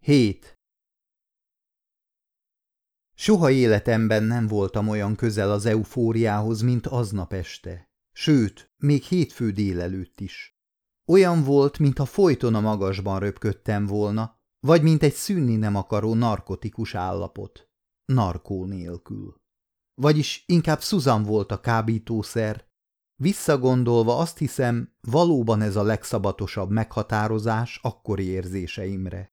7. Soha életemben nem voltam olyan közel az eufóriához, mint aznap este. Sőt, még hétfő délelőtt is. Olyan volt, mintha folyton a magasban röpködtem volna, vagy mint egy szűnni nem akaró narkotikus állapot. Narkó nélkül. Vagyis inkább Susan volt a kábítószer. Visszagondolva azt hiszem, valóban ez a legszabatosabb meghatározás akkori érzéseimre.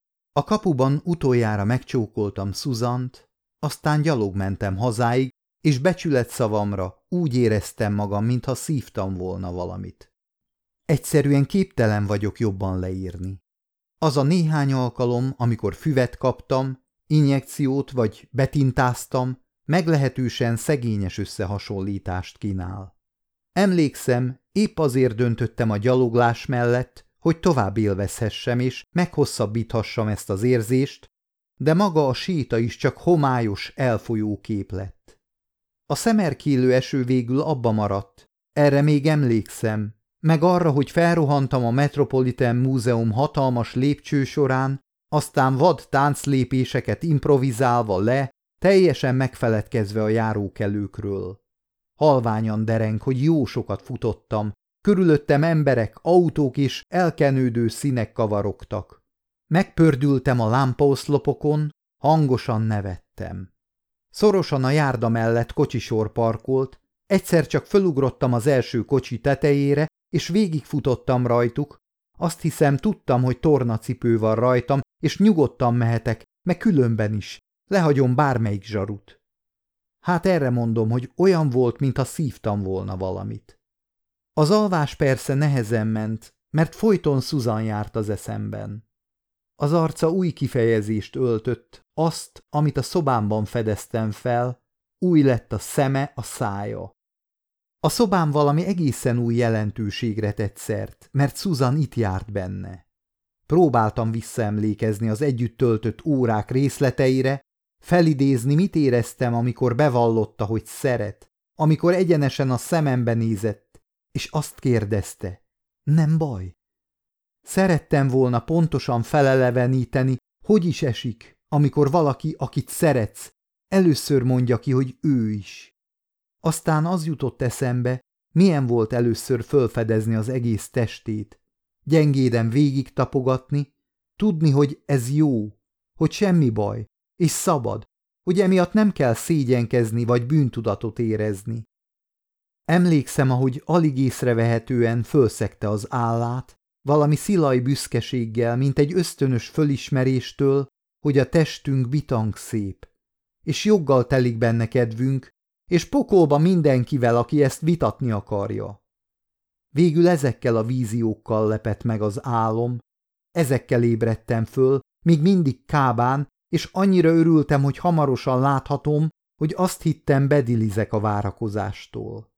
A kapuban utoljára megcsókoltam Susant, aztán gyalog mentem hazáig, és becsületszavamra úgy éreztem magam, mintha szívtam volna valamit. Egyszerűen képtelen vagyok jobban leírni. Az a néhány alkalom, amikor füvet kaptam, injekciót vagy betintáztam, meglehetősen szegényes összehasonlítást kínál. Emlékszem, épp azért döntöttem a gyaloglás mellett, hogy tovább élvezhessem és meghosszabbíthassam ezt az érzést, de maga a séta is csak homályos, elfolyó kép lett. A szemerkélő eső végül abba maradt, erre még emlékszem, meg arra, hogy felrohantam a Metropolitan Múzeum hatalmas lépcsősorán, aztán vad tánclépéseket improvizálva le, teljesen megfeledkezve a járókelőkről. Halványan dereng, hogy jó sokat futottam, körülöttem emberek, autók és elkenődő színek kavarogtak. Megpördültem a lámpaoszlopokon, hangosan nevettem. Szorosan a járda mellett kocsisor parkolt, egyszer csak fölugrottam az első kocsi tetejére, és végigfutottam rajtuk. Azt hiszem, tudtam, hogy tornacipő van rajtam, és nyugodtan mehetek, meg különben is, lehagyom bármelyik zsarut. Hát erre mondom, hogy olyan volt, mintha szívtam volna valamit. Az alvás persze nehezen ment, mert folyton Susan járt az eszemben. Az arca új kifejezést öltött, azt, amit a szobámban fedeztem fel, új lett a szeme, a szája. A szobám valami egészen új jelentőségre tett szert, mert Susan itt járt benne. Próbáltam visszaemlékezni az együtt töltött órák részleteire, felidézni, mit éreztem, amikor bevallotta, hogy szeret, amikor egyenesen a szemembe nézett, és azt kérdezte, nem baj? Szerettem volna pontosan feleleveníteni, hogy is esik, amikor valaki, akit szeretsz, először mondja ki, hogy ő is. Aztán az jutott eszembe, milyen volt először fölfedezni az egész testét, gyengéden végig tapogatni, tudni, hogy ez jó, hogy semmi baj, és szabad, hogy emiatt nem kell szégyenkezni vagy bűntudatot érezni. Emlékszem, ahogy alig észrevehetően fölszegte az állát, valami szilaj büszkeséggel, mint egy ösztönös fölismeréstől, hogy a testünk bitang szép, és joggal telik benne kedvünk, és pokolba mindenkivel, aki ezt vitatni akarja. Végül ezekkel a víziókkal lepett meg az álom, ezekkel ébredtem föl, még mindig kábán, és annyira örültem, hogy hamarosan láthatom, hogy azt hittem, bedilizek a várakozástól.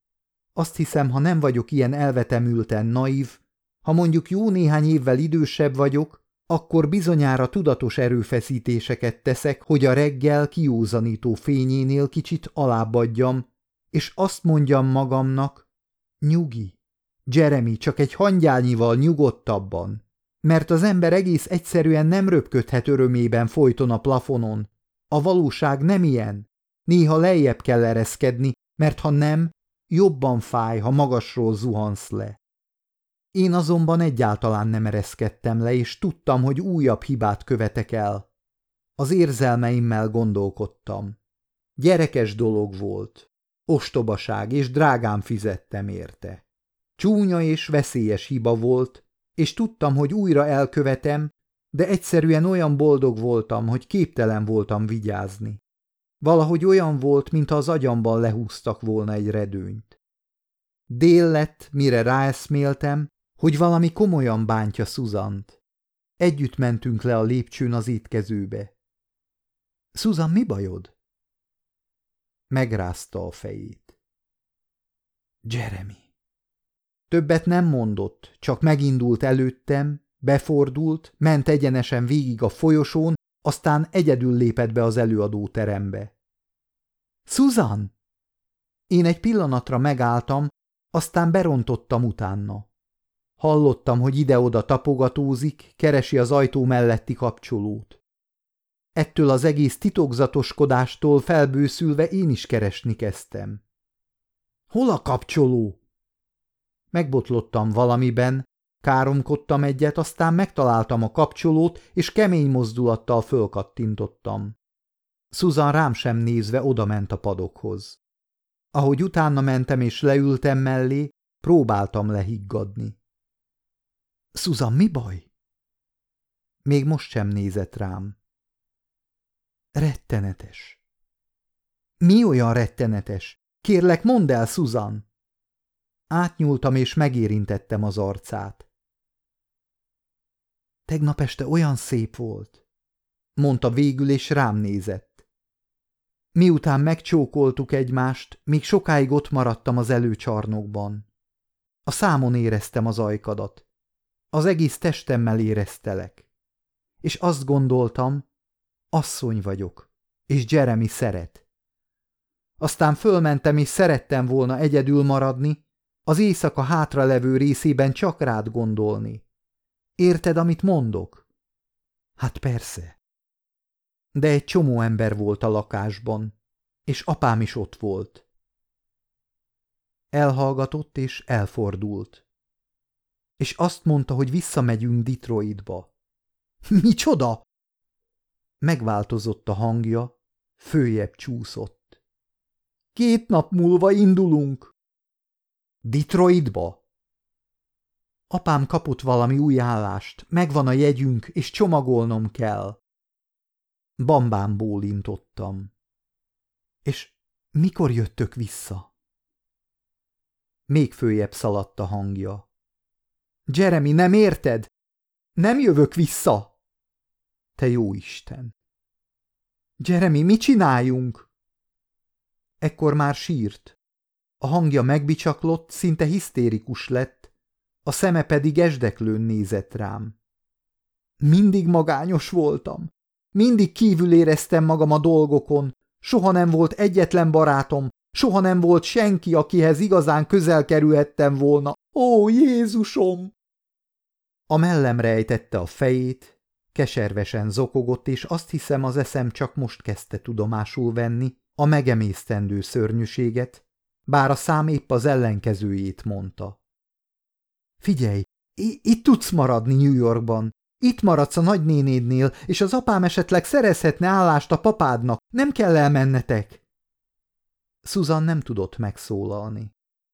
Azt hiszem, ha nem vagyok ilyen elvetemülten naív, ha mondjuk jó néhány évvel idősebb vagyok, akkor bizonyára tudatos erőfeszítéseket teszek, hogy a reggel kiúzanító fényénél kicsit alábbadjam, és azt mondjam magamnak, nyugi, Jeremy, csak egy hangyányival nyugodtabban, mert az ember egész egyszerűen nem röpködhet örömében folyton a plafonon. A valóság nem ilyen, néha lejjebb kell ereszkedni, mert ha nem, jobban fáj, ha magasról zuhansz le. Én azonban egyáltalán nem ereszkedtem le, és tudtam, hogy újabb hibát követek el. Az érzelmeimmel gondolkodtam. Gyerekes dolog volt. Ostobaság, és drágán fizettem érte. Csúnya és veszélyes hiba volt, és tudtam, hogy újra elkövetem, de egyszerűen olyan boldog voltam, hogy képtelen voltam vigyázni. Valahogy olyan volt, mintha az agyamban lehúztak volna egy redőnyt. Dél lett, mire ráeszméltem, hogy valami komolyan bántja Susant. Együtt mentünk le a lépcsőn az étkezőbe. Susan, mi bajod? Megrázta a fejét. Jeremy. Többet nem mondott, csak megindult előttem, befordult, ment egyenesen végig a folyosón, aztán egyedül lépett be az előadóterembe. Susan! Én egy pillanatra megálltam, aztán berontottam utána. Hallottam, hogy ide-oda tapogatózik, keresi az ajtó melletti kapcsolót. Ettől az egész titokzatoskodástól felbőszülve én is keresni kezdtem. Hol a kapcsoló? Megbotlottam valamiben, káromkodtam egyet, aztán megtaláltam a kapcsolót, és kemény mozdulattal fölkattintottam. Susan rám sem nézve odament a padokhoz. Ahogy utána mentem és leültem mellé, próbáltam lehiggadni. Susan, mi baj? Még most sem nézett rám. Rettenetes. Mi olyan rettenetes? Kérlek, mondd el, Susan! Átnyúltam és megérintettem az arcát. Tegnap este olyan szép volt, mondta végül, és rám nézett. Miután megcsókoltuk egymást, még sokáig ott maradtam az előcsarnokban. A számon éreztem az ajkadat. Az egész testemmel éreztelek. És azt gondoltam, asszony vagyok, és Jeremy szeret. Aztán fölmentem, és szerettem volna egyedül maradni, az éjszaka hátralevő részében csak rád gondolni. Érted, amit mondok? Hát persze. De egy csomó ember volt a lakásban, és apám is ott volt. Elhallgatott és elfordult. És azt mondta, hogy visszamegyünk Detroitba. Micsoda? Megváltozott a hangja, följebb csúszott. 2 nap múlva indulunk. Detroitba? Apám kapott valami új állást, megvan a jegyünk, és csomagolnom kell. Bambán bólintottam. És mikor jöttök vissza? Még följebb szaladt a hangja. Jeremy, nem érted? Nem jövök vissza! Te jó Isten! Jeremy, mit csináljunk? Ekkor már sírt. A hangja megbicsaklott, szinte hisztérikus lett, a szeme pedig esdeklőn nézett rám. Mindig magányos voltam. Mindig kívül éreztem magam a dolgokon. Soha nem volt egyetlen barátom, soha nem volt senki, akihez igazán közel kerülhettem volna. Ó, Jézusom! A mellemre ejtette a fejét, keservesen zokogott, és azt hiszem, az eszem csak most kezdte tudomásul venni a megemésztendő szörnyűséget, bár a szám épp az ellenkezőjét mondta. Figyelj, itt tudsz maradni New Yorkban. Itt maradsz a nagynénédnél, és az apám esetleg szerezhetne állást a papádnak. Nem kell elmennetek. Susan nem tudott megszólalni.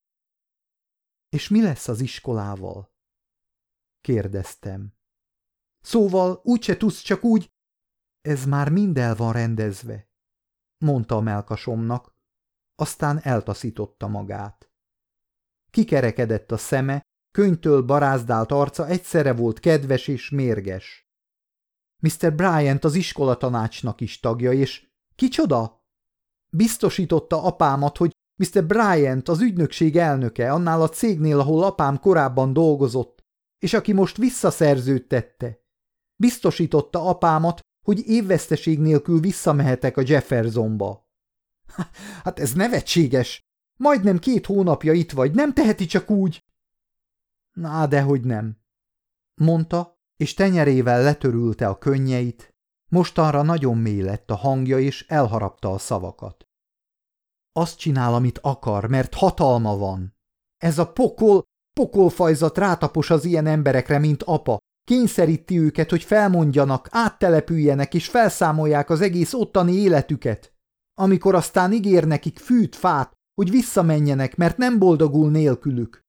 És mi lesz az iskolával? Kérdeztem. Szóval úgyse tudsz, csak úgy... Ez már mind el van rendezve, mondta a mellkasomnak, aztán eltaszította magát. Kikerekedett a szeme, könnytől barázdált arca egyszerre volt kedves és mérges. Mr. Bryant az iskolatanácsnak is tagja, és kicsoda? Biztosította apámat, hogy Mr. Bryant az ügynökség elnöke annál a cégnél, ahol apám korábban dolgozott, és aki most visszaszerződtette. Biztosította apámat, hogy évveszteség nélkül visszamehetek a Jeffersonba. Hát ez nevetséges! Majdnem 2 hónapja itt vagy, nem teheti csak úgy? Na, dehogy nem, mondta, és tenyerével letörülte a könnyeit, mostanra nagyon mély lett a hangja, és elharapta a szavakat. Azt csinál, amit akar, mert hatalma van. Ez a pokolfajzat rátapos az ilyen emberekre, mint apa, kényszeríti őket, hogy felmondjanak, áttelepüljenek és felszámolják az egész ottani életüket, amikor aztán ígér nekik fűt, fát, hogy visszamenjenek, mert nem boldogul nélkülük.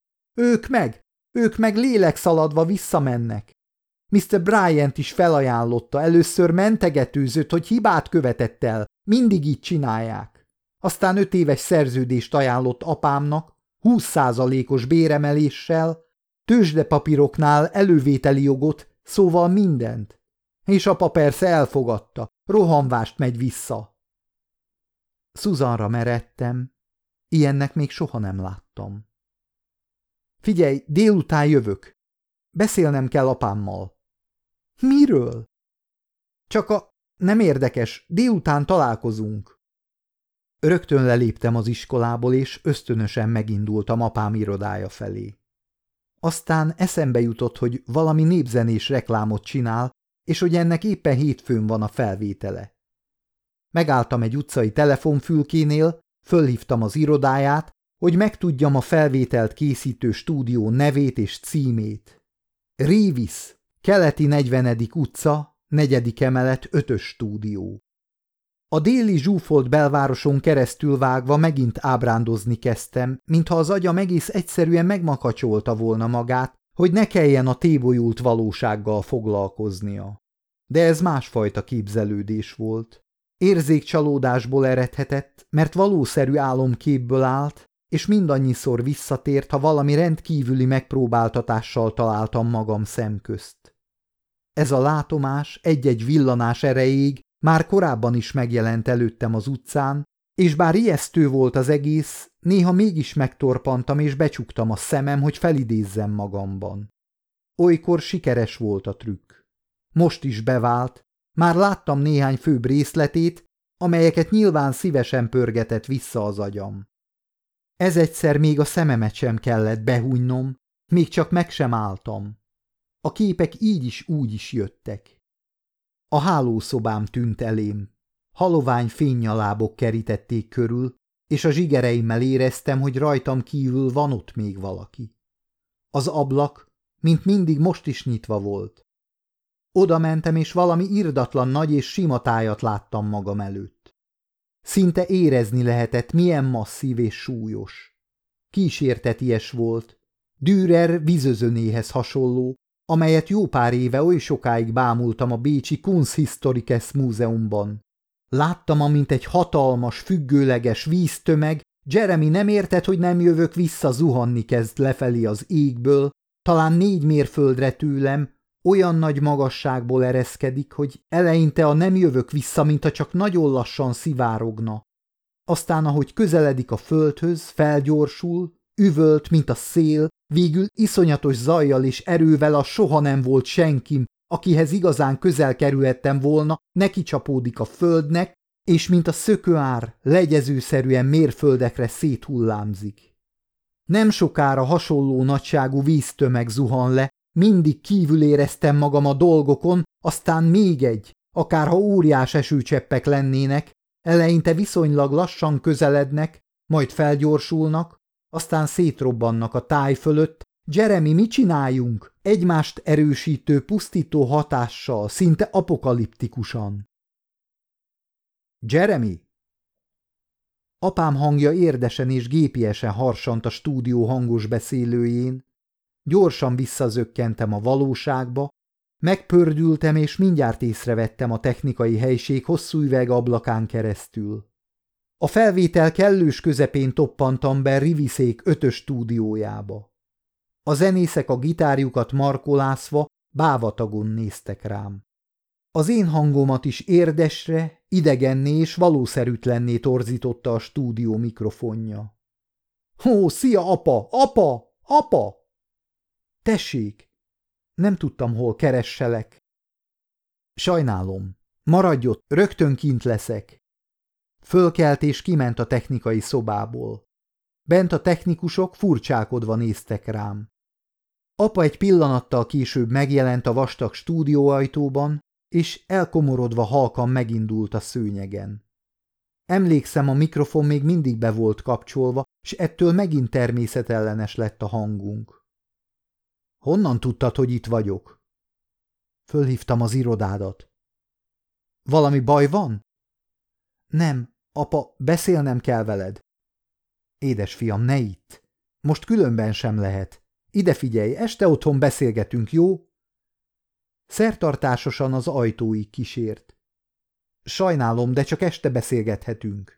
Ők meg lélekszaladva visszamennek. Mr. Bryant is felajánlotta, először mentegetőzött, hogy hibát követett el, mindig így csinálják. Aztán 5 éves szerződést ajánlott apámnak, 20%-os béremeléssel, tőzsdepapíroknál elővételi jogot, szóval mindent. És apa persze elfogadta, rohanvást megy vissza. Susanra meredtem, ilyennek még soha nem láttam. Figyelj, délután jövök. Beszélnem kell apámmal. Miről? Nem érdekes, délután találkozunk. Rögtön leléptem az iskolából, és ösztönösen megindultam apám irodája felé. Aztán eszembe jutott, hogy valami népzenés reklámot csinál, és hogy ennek éppen hétfőn van a felvétele. Megálltam egy utcai telefonfülkénél, fölhívtam az irodáját, hogy megtudjam a felvételt készítő stúdió nevét és címét. Révisz, keleti 40. utca, 4. emelet, 5. stúdió. A déli zsúfolt belvároson keresztül vágva megint ábrándozni kezdtem, mintha az agyam egész egyszerűen megmakacsolta volna magát, hogy ne kelljen a tébolyult valósággal foglalkoznia. De ez másfajta képzelődés volt. Érzékcsalódásból eredhetett, mert valószerű álomképből állt, és mindannyiszor visszatért, ha valami rendkívüli megpróbáltatással találtam magam szemközt. Ez a látomás egy-egy villanás erejéig már korábban is megjelent előttem az utcán, és bár ijesztő volt az egész, néha mégis megtorpantam és becsuktam a szemem, hogy felidézzem magamban. Olykor sikeres volt a trükk. Most is bevált, már láttam néhány főbb részletét, amelyeket nyilván szívesen pörgetett vissza az agyam. Ez egyszer még a szememet sem kellett behújnom, még csak meg sem álltam. A képek így is úgy is jöttek. A hálószobám tűnt elém. Halovány fénynyalábok kerítették körül, és a zsigereimmel éreztem, hogy rajtam kívül van ott még valaki. Az ablak, mint mindig, most is nyitva volt. Oda mentem, és valami irdatlan nagy és sima tájat láttam magam előtt. Szinte érezni lehetett, milyen masszív és súlyos. Kísérteties volt, Dürer vízözönéhez hasonló, amelyet jó pár éve oly sokáig bámultam a bécsi Kunsthistorisches Múzeumban. Láttam, amint egy hatalmas, függőleges víztömeg, Jeremy nem érted, hogy nem jövök vissza, zuhanni kezd lefelé az égből, talán 4 mérföldre tőlem, olyan nagy magasságból ereszkedik, hogy eleinte a nem jövök vissza, mintha csak nagyon lassan szivárogna. Aztán, ahogy közeledik a földhöz, felgyorsul, üvölt, mint a szél, végül iszonyatos zajjal és erővel a soha nem volt senkim, akihez igazán közel kerülhettem volna, neki csapódik a földnek, és mint a szökőár legyezőszerűen mérföldekre széthullámzik. Nem sokára hasonló nagyságú víztömeg zuhan le, mindig kívül éreztem magam a dolgokon, aztán még egy, akárha óriás esőcseppek lennének, eleinte viszonylag lassan közelednek, majd felgyorsulnak, aztán szétrobbannak a táj fölött. Jeremy, mit csináljunk? Egymást erősítő, pusztító hatással, szinte apokaliptikusan. Jeremy! Apám hangja érdesen és gépiesen harsant a stúdió hangos beszélőjén. Gyorsan visszazökkentem a valóságba, megpördültem, és mindjárt észrevettem a technikai helység hosszú üvegablakán keresztül. A felvétel kellős közepén toppantam be Riviszék 5. stúdiójába. A zenészek a gitárjukat markolászva bávatagon néztek rám. Az én hangomat is érdesre, idegenné és valószerűtlenné torzította a stúdió mikrofonja. Ó, szia, apa! Apa! Apa! Tessék! Nem tudtam, hol keresselek. Sajnálom. Maradj ott, rögtön kint leszek. Fölkelt és kiment a technikai szobából. Bent a technikusok furcsálkodva néztek rám. Apa egy pillanattal később megjelent a vastag stúdióajtóban, és elkomorodva halkan megindult a szőnyegen. Emlékszem, a mikrofon még mindig be volt kapcsolva, és ettől megint természetellenes lett a hangunk. Honnan tudtad, hogy itt vagyok? Fölhívtam az irodádat. Valami baj van? Nem, apa, beszélnem kell veled. Édes fiam, ne itt. Most különben sem lehet. Ide figyelj, este otthon beszélgetünk, jó? Szertartásosan az ajtóig kísért. Sajnálom, de csak este beszélgethetünk.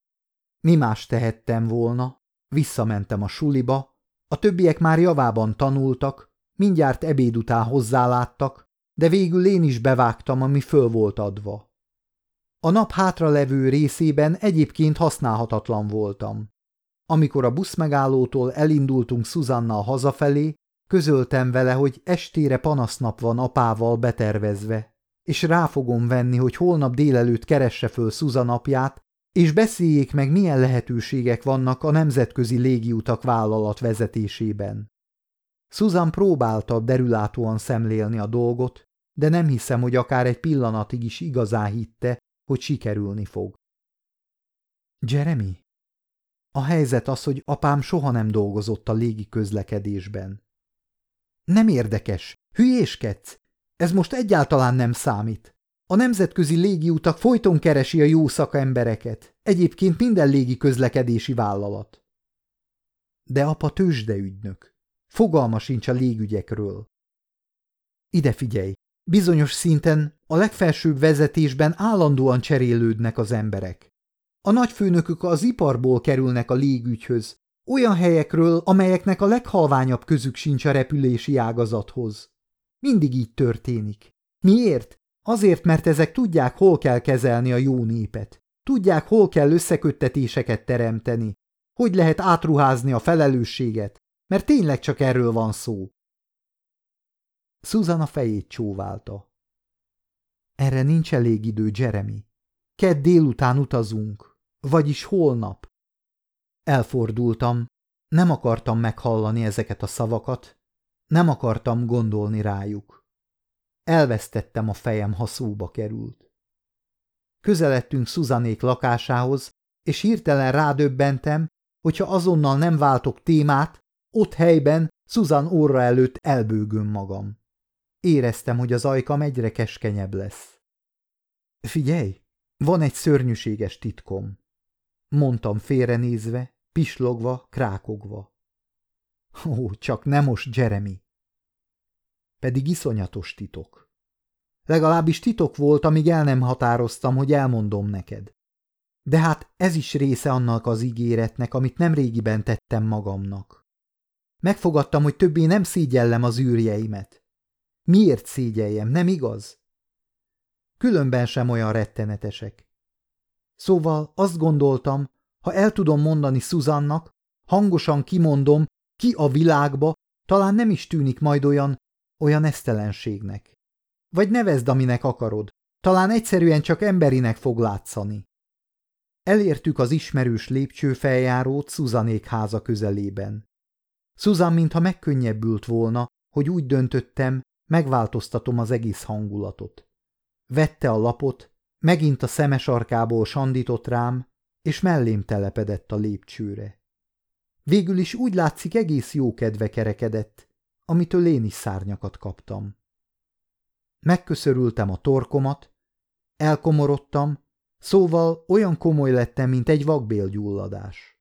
Mi más tehettem volna? Visszamentem a suliba, a többiek már javában tanultak, mindjárt ebéd után hozzáláttak, de végül én is bevágtam, ami föl volt adva. A nap hátralevő részében egyébként használhatatlan voltam. Amikor a buszmegállótól elindultunk Susannal hazafelé, közöltem vele, hogy estére panasznap van apával betervezve, és rá fogom venni, hogy holnap délelőtt keresse föl Susan apját, és beszéljék meg, milyen lehetőségek vannak a nemzetközi légiutak vállalat vezetésében. Susan próbálta derülátóan szemlélni a dolgot, de nem hiszem, hogy akár egy pillanatig is igazán hitte, hogy sikerülni fog. Jeremy? A helyzet az, hogy apám soha nem dolgozott a légi közlekedésben. Nem érdekes, hülyéskedsz? Ez most egyáltalán nem számít. A nemzetközi légiutak folyton keresi a jó szakembereket, egyébként minden légi közlekedési vállalat. De apa tőzsdeügynök. Fogalma sincs a légügyekről. Ide figyelj, bizonyos szinten a legfelsőbb vezetésben állandóan cserélődnek az emberek. A nagyfőnökök az iparból kerülnek a légügyhöz, olyan helyekről, amelyeknek a leghalványabb közük sincs a repülési ágazathoz. Mindig így történik. Miért? Azért, mert ezek tudják, hol kell kezelni a jó népet. Tudják, hol kell összeköttetéseket teremteni. Hogy lehet átruházni a felelősséget, mert tényleg csak erről van szó. Susan a fejét csóválta. Erre nincs elég idő, Jeremy. Kedd délután utazunk, vagyis holnap. Elfordultam, nem akartam meghallani ezeket a szavakat, nem akartam gondolni rájuk. Elvesztettem a fejem, ha szóba került. Közeledtünk Susanék lakásához, és hirtelen rádöbbentem, hogyha azonnal nem váltok témát, ott helyben Susan orra előtt elbőgöm magam. Éreztem, hogy az ajkam egyre keskenyebb lesz. Figyelj, van egy szörnyűséges titkom, mondtam félrenézve, pislogva, krákogva. Ó, csak nem most, Jeremy. Pedig iszonyatos titok. Legalábbis titok volt, amíg el nem határoztam, hogy elmondom neked. De hát ez is része annak az ígéretnek, amit nemrégiben tettem magamnak. Megfogadtam, hogy többé nem szégyellem az űrjeimet. Miért szégyeljem, nem igaz? Különben sem olyan rettenetesek. Szóval azt gondoltam, ha el tudom mondani Susannak, hangosan kimondom, ki a világba, talán nem is tűnik majd olyan esztelenségnek. Vagy nevezd, aminek akarod, talán egyszerűen csak emberinek fog látszani. Elértük az ismerős lépcsőfeljárót Susanék háza közelében. Susan mintha megkönnyebbült volna, hogy úgy döntöttem, megváltoztatom az egész hangulatot. Vette a lapot, megint a szeme sarkából sandított rám, és mellém telepedett a lépcsőre. Végül is úgy látszik, egész jó kedve kerekedett, amitől én is szárnyakat kaptam. Megköszörültem a torkomat, elkomorodtam, szóval olyan komoly lettem, mint egy vakbélgyulladás.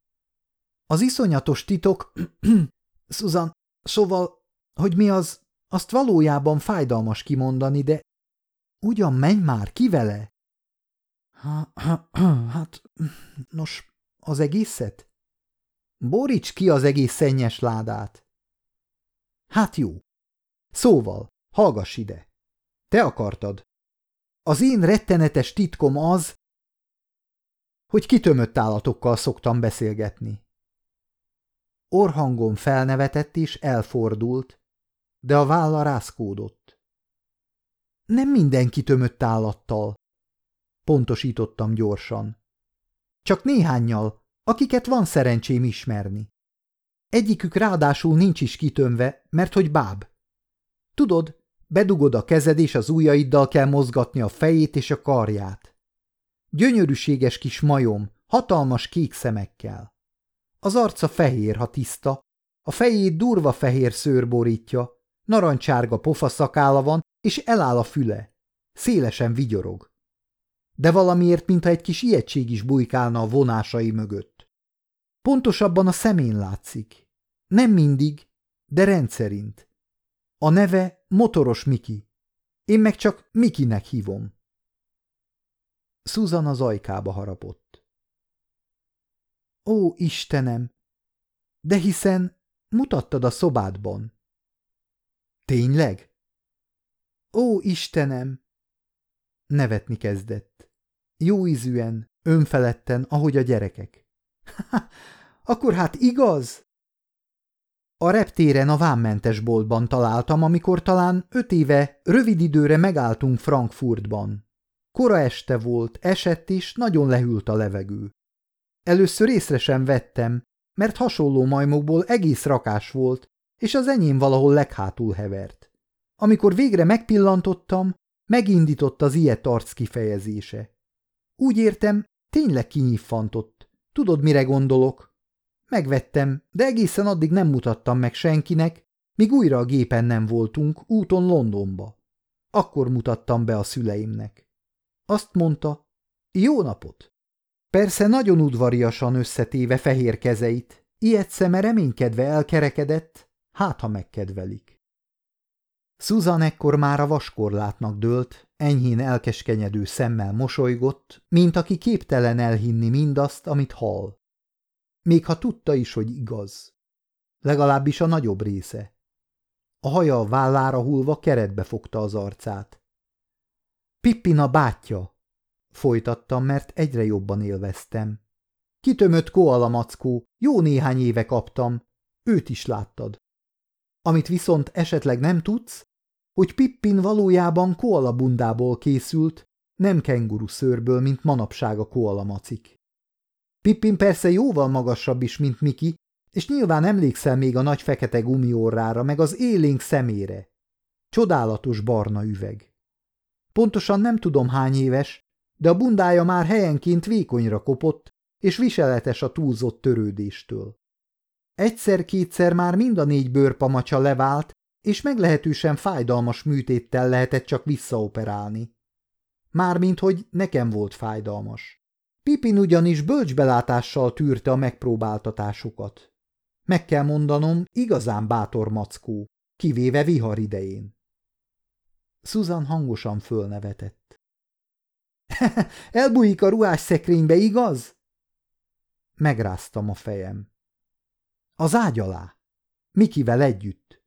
Az iszonyatos titok, Susan, szóval, hogy mi az, azt valójában fájdalmas kimondani, de ugyan menj már, ki vele? Hát, nos, az egészet? Boríts ki az egész szennyes ládát. Hát jó. Szóval, hallgass ide. Te akartad. Az én rettenetes titkom az, hogy kitömött állatokkal szoktam beszélgetni. Orrhangom felnevetett és elfordult, de a válla rázkódott. Nem minden kitömött állattal, pontosítottam gyorsan. Csak néhánnyal, akiket van szerencsém ismerni. Egyikük ráadásul nincs is kitömve, mert hogy báb. Tudod, bedugod a kezed és az ujjaiddal kell mozgatni a fejét és a karját. Gyönyörűséges kis majom, hatalmas kék szemekkel. Az arca fehér, ha tiszta, a fejét durva fehér szőr borítja, narancsárga pofaszakála van, és eláll a füle. Szélesen vigyorog. De valamiért, mintha egy kis ijegység is bujkálna a vonásai mögött. Pontosabban a szemén látszik. Nem mindig, de rendszerint. A neve Motoros Miki. Én meg csak Mikinek hívom. Susan az ajkába harapott. Ó, Istenem! De hiszen mutattad a szobádban. Tényleg? Ó, Istenem! Nevetni kezdett. Jóízűen, önfeledten, ahogy a gyerekek. Akkor hát igaz? A reptéren a vámmentes boltban találtam, amikor talán 5 éve rövid időre megálltunk Frankfurtban. Kora este volt, esett és nagyon lehűlt a levegő. Először észre sem vettem, mert hasonló majmokból egész rakás volt, és az enyém valahol leghátul hevert. Amikor végre megpillantottam, megindított az ilyet arc kifejezése. Úgy értem, tényleg kinyiffantott. Tudod, mire gondolok? Megvettem, de egészen addig nem mutattam meg senkinek, míg újra a gépen nem voltunk, úton Londonba. Akkor mutattam be a szüleimnek. Azt mondta, jó napot! Persze nagyon udvariasan összetéve fehér kezeit, ilyet szeme reménykedve elkerekedett, hát ha megkedvelik. Susan ekkor már a vaskorlátnak dőlt, enyhén elkeskenyedő szemmel mosolygott, mint aki képtelen elhinni mindazt, amit hall. Még ha tudta is, hogy igaz. Legalábbis a nagyobb része. A haja a vállára hullva keretbe fogta az arcát. Pippin a bátyja, folytattam, mert egyre jobban élveztem. Kitömött koala mackó, jó néhány éve kaptam, őt is láttad. Amit viszont esetleg nem tudsz, hogy Pippin valójában koala bundából készült, nem kenguru szőrből, mint manapság a koala macik. Pippin persze jóval magasabb is, mint Miki, és nyilván emlékszel még a nagy fekete gumiorrára, meg az élénk szemére. Csodálatos barna üveg. Pontosan nem tudom hány éves, de a bundája már helyenként vékonyra kopott, és viseletes a túlzott törődéstől. Egyszer-kétszer már mind a 4 bőrpamacsa levált, és meglehetősen fájdalmas műtéttel lehetett csak visszaoperálni. Mármint, hogy nekem volt fájdalmas. Pippin ugyanis bölcsbelátással tűrte a megpróbáltatásokat. Meg kell mondanom, igazán bátor mackó, kivéve vihar idején. Susan hangosan fölnevetett. Elbújik a ruhásszekrénybe, igaz? Megráztam a fejem. Az ágy alá. Mikivel együtt.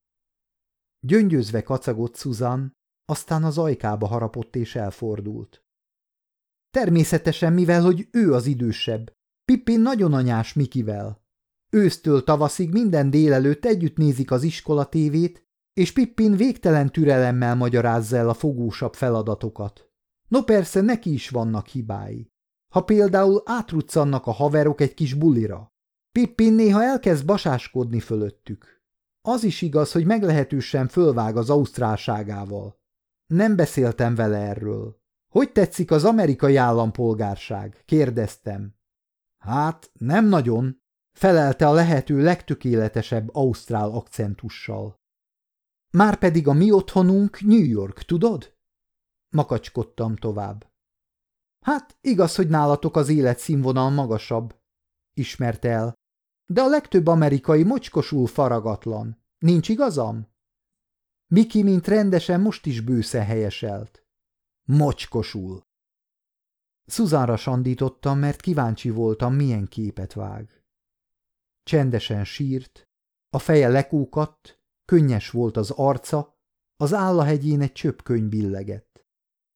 Gyöngyözve kacagott Susan, aztán az ajkába harapott és elfordult. Természetesen, mivel hogy ő az idősebb. Pippin nagyon anyás Mikivel. Ősztől tavaszig minden délelőtt együtt nézik az iskola tévét, és Pippin végtelen türelemmel magyarázza el a fogósabb feladatokat. No persze, neki is vannak hibái. Ha például átruccannak a haverok egy kis bulira, Pippin néha elkezd basáskodni fölöttük. Az is igaz, hogy meglehetősen fölvág az ausztrálságával. Nem beszéltem vele erről. Hogy tetszik az amerikai állampolgárság? Kérdeztem. Hát, nem nagyon, felelte a lehető legtökéletesebb ausztrál akcentussal. Márpedig a mi otthonunk New York, tudod? Makacskodtam tovább. Hát, igaz, hogy nálatok az életszínvonal magasabb, ismerte el, de a legtöbb amerikai mocskosul faragatlan. Nincs igazam? Miki, mint rendesen, most is bőszen helyeselt. Mocskosul. Susanra sandítottam, mert kíváncsi voltam, milyen képet vág. Csendesen sírt, a feje lekúkadt, könnyes volt az arca, az állahegyén egy csöpkönyv billegett.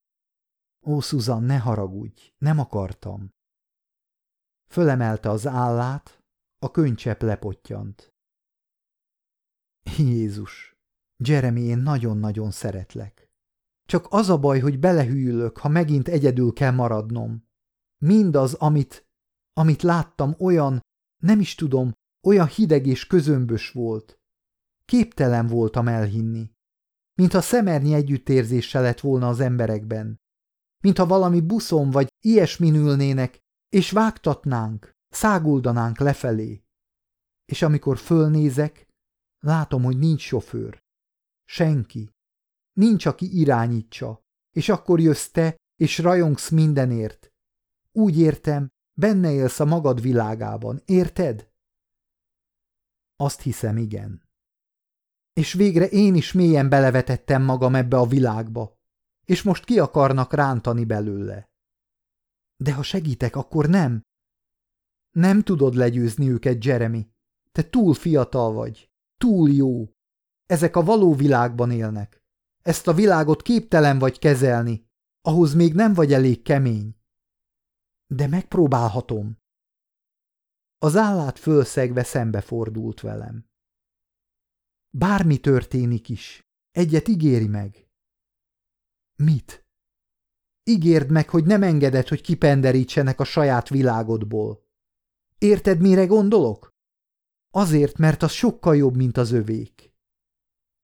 Ó, Susan, ne haragudj, nem akartam. Fölemelte az állát, a könycsepp lepottyant. Jézus, Jeremy, én nagyon-nagyon szeretlek. Csak az a baj, hogy belehűlök, ha megint egyedül kell maradnom. Mindaz, amit láttam, olyan, nem is tudom, olyan hideg és közömbös volt. Képtelen voltam elhinni. Mintha szemernyi együttérzéssel lett volna az emberekben. Mintha valami buszon vagy ilyesmin ülnének, és vágtatnánk, száguldanánk lefelé. És amikor fölnézek, látom, hogy nincs sofőr. Senki. Nincs, aki irányítsa, és akkor jössz te, és rajongsz mindenért. Úgy értem, benne élsz a magad világában, érted? Azt hiszem, igen. És végre én is mélyen belevetettem magam ebbe a világba, és most ki akarnak rántani belőle. De ha segítek, akkor nem. Nem tudod legyőzni őket, Jeremy. Te túl fiatal vagy, túl jó. Ezek a való világban élnek. Ezt a világot képtelen vagy kezelni, ahhoz még nem vagy elég kemény. De megpróbálhatom. Az állát fölszegve szembefordult velem. Bármi történik is, egyet ígéri meg. Mit? Ígérd meg, hogy nem engeded, hogy kipenderítsenek a saját világodból. Érted, mire gondolok? Azért, mert az sokkal jobb, mint az övék.